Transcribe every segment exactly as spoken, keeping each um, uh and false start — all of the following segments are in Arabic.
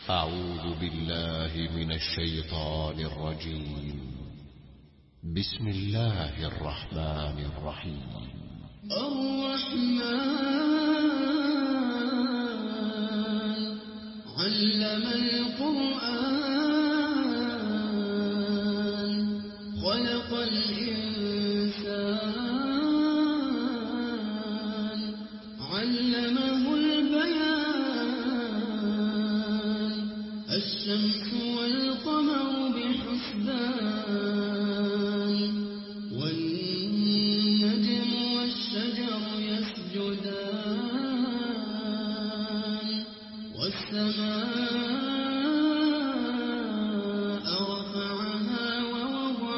أعوذ بالله من الشيطان الرجيم. بسم الله الرحمن الرحيم. الرحمن علم القرآن خلق الإنسان علمه البيان الشمس والقمر بحسبان والنجم والشجر يسجدان والسماء رفعها ووضع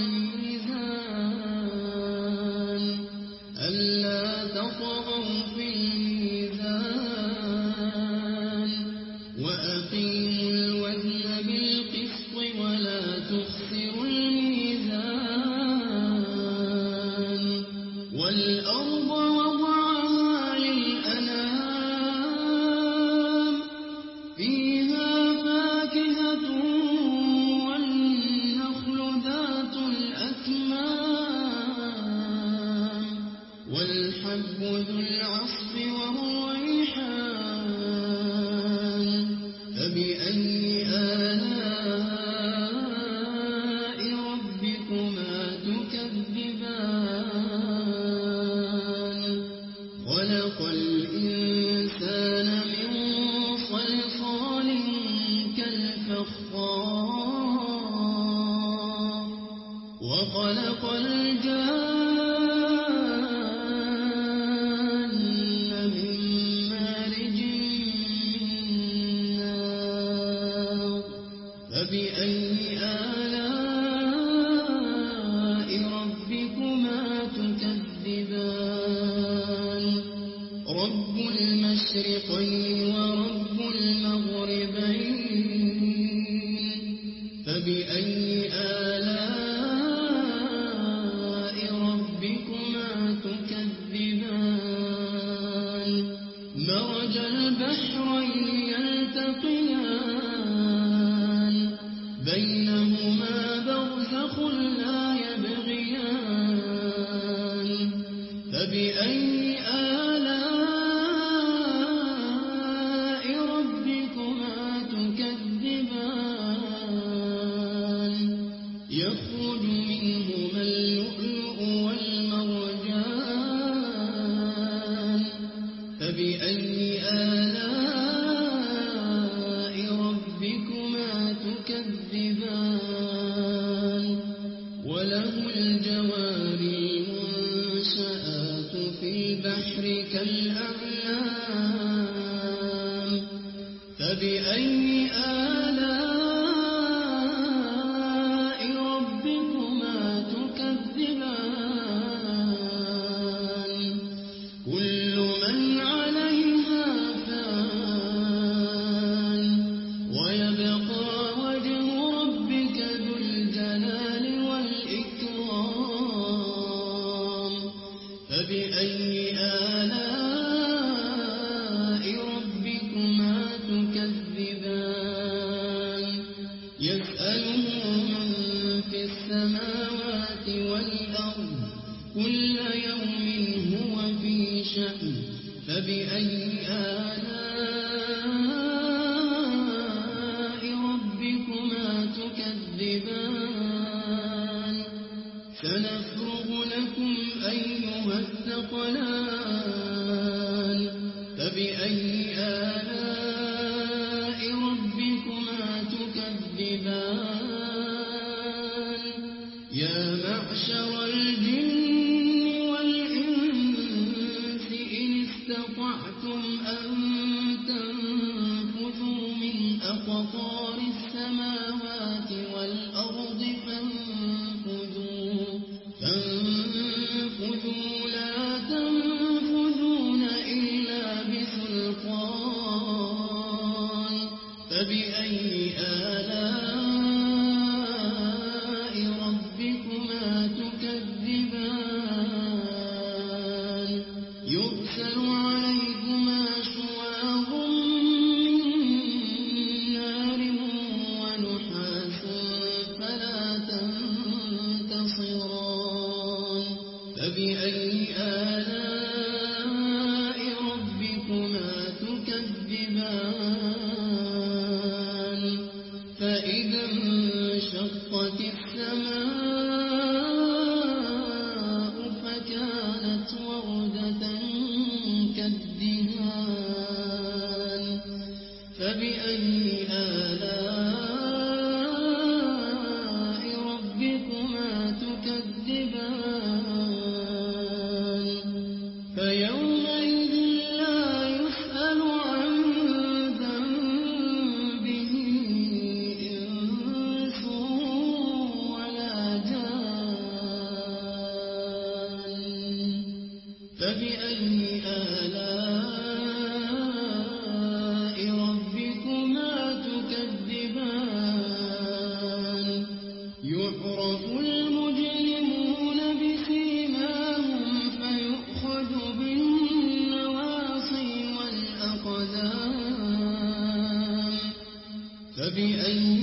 الميزان ألا تطغوا في الميزان وأقيموا الوزن بالقسط ولا تخسروا الميزان والأرض وضعها للأنام فيها فاكهة والنخل ذات الأكمام والحب ذو العصف والريحان فبأي آلاء ربكما تكذبان خلق الإنسان من صلصال كالفخار وخلق الجان من مارج من نار فبأي آلاء ربكما تكذبان رب المشرقين ورب المغربين فبأي آلاء ربكما تكذبان مرج البحرين يلتقيان بينهما برزخ لا يبغيان فبأي آلاء ربكما تكذبان يخرج منهما اللؤلؤ والمرجان فبأي آلاء ربكما تكذبان وله الجوار المنشآت في البحر كالأعلام فبأي آلاء ربكما تكذبان كل من عليها فان ويبقى وجه ربك ذو الجلال والإكرام فبأي آلاء ربكما تكذبان يسأله من في السماوات والأرض كل يوم هو في شأن فبأي آلاء ربكما تكذبان سنفرغ لكم أيها الثقلان فبأي آلاء ربكما تكذبان يا معشر الجن والإنس إن استطعتم أن تنفذوا من أقطار السماوات والأرض فانفذوا فانفذوا لا تنفذون إلا بسلطان فبأي آلاء ربكما تكذبان يرسل عليكما شواظ من فبأي آلاء ربكما تكذبان فيومئذ لا يسأل عن ذنبه إنس ولا جان فبأي آلاء ربكما تكذبان يعرف المجرمون بسيماهم فيؤخذ بالنواصي والأقدام فبأي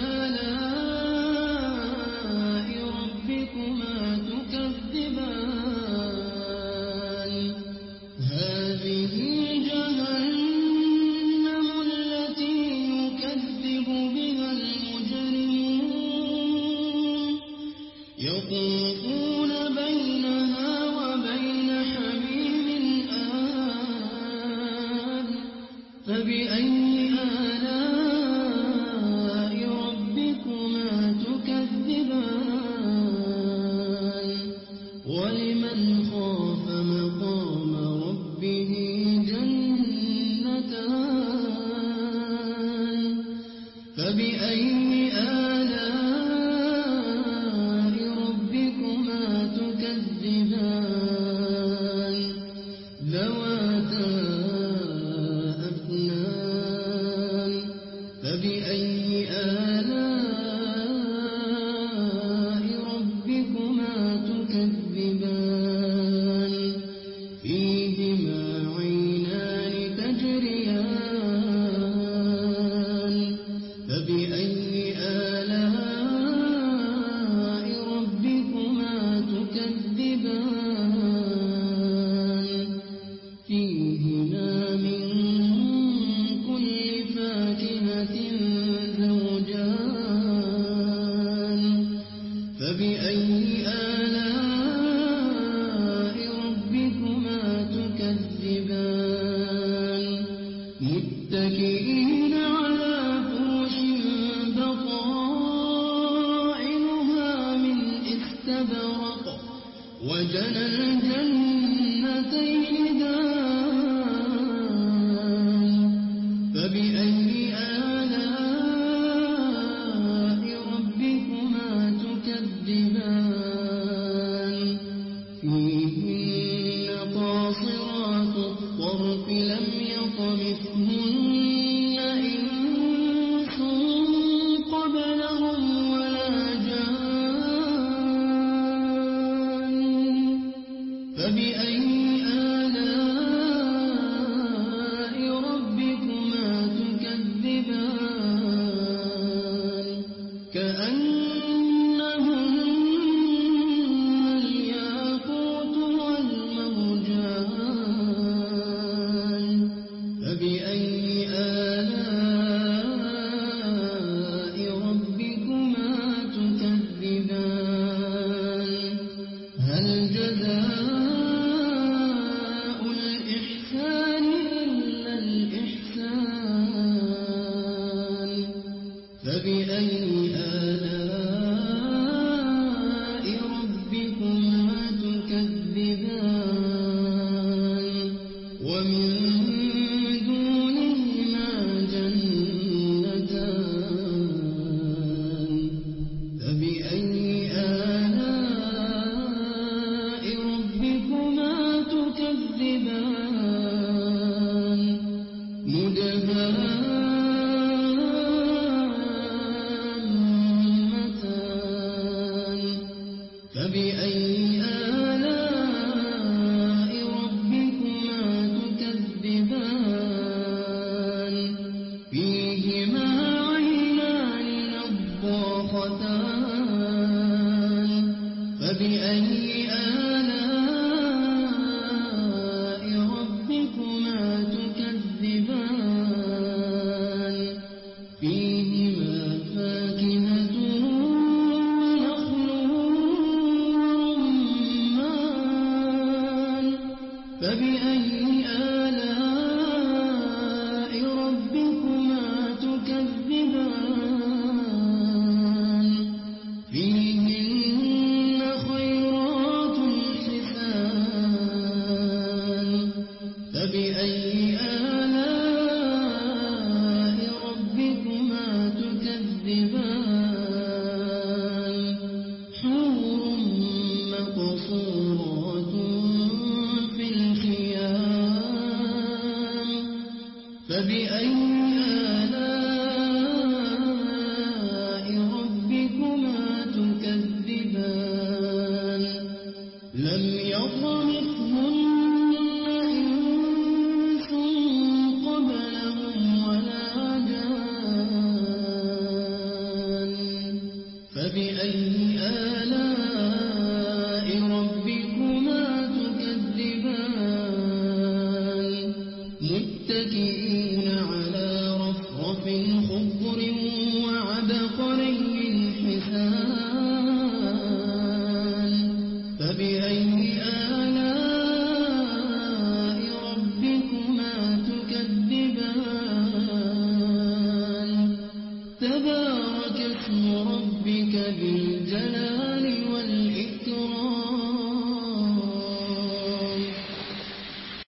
آلاء ربكما تكذبان هذه جهنم التي يكذب بها المجرمون يطوفون بينها وبين حميم آن فبأي آلاء ربكما تكذبان ولمن خاف مقام ربه جنتان فبأي آلاء ربكما تكذبان ذواتا أفنان فبأي آلاء ربكما تكذبان فيهما عينان تجريان فبأي آلاء ربكما تكذبان فيهما من كل فاكهة زوجان فبأي آلاء ربكما تكذبان متكئين على فرش بطائنها من استبرق وجنى الجنتين دان فبأي آلاء ربكما تكذبان فيهن قاصرات الطرف لم يطمثهن إنس قبلهم ولا جان فبأي آلاء ربكما تكذبان كأنهن الياقوت والمرجان فبأي آلاء ربكما تكذبان هل جزاء الإحسان إلا الإحسان فبأي آلاء ربكما تكذبان ومن دونهما جنتان فبأي آلاء ربكما تكذبان مدهامتان فبأي آلاء ربكما تكذبان فيهما عينان نضاختان فبأي آلاء ربكما تكذبان فيهما فاكهة ونخل ورمان فبأي آلاء ربكما متكئين